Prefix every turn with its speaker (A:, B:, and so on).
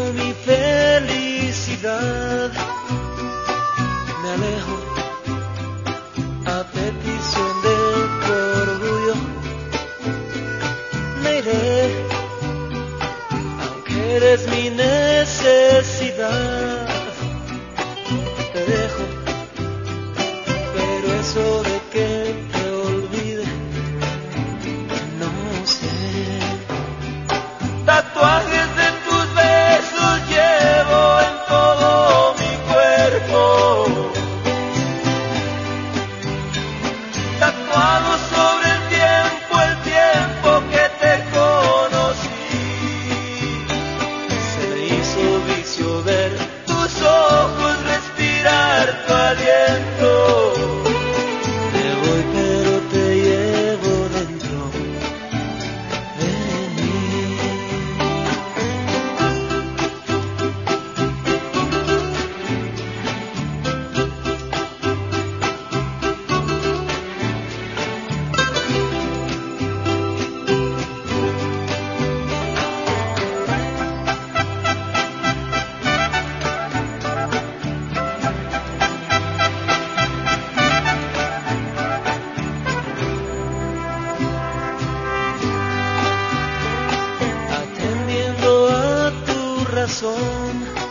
A: mi felicidad. Me alejo a petición de tu orgullo. Me iré, aunque eres mi necesidad. Te dejo, pero eso de que te olvide, no sé. Tatuajes de tus besos llevo en todo mi cuerpo, tatuado sobre el tiempo que te conocí. Se me hizo vicio ver tus ojos, respirar tu aliento. Me voy pero te llevo dentro de mí. Atendiendo a tu razón,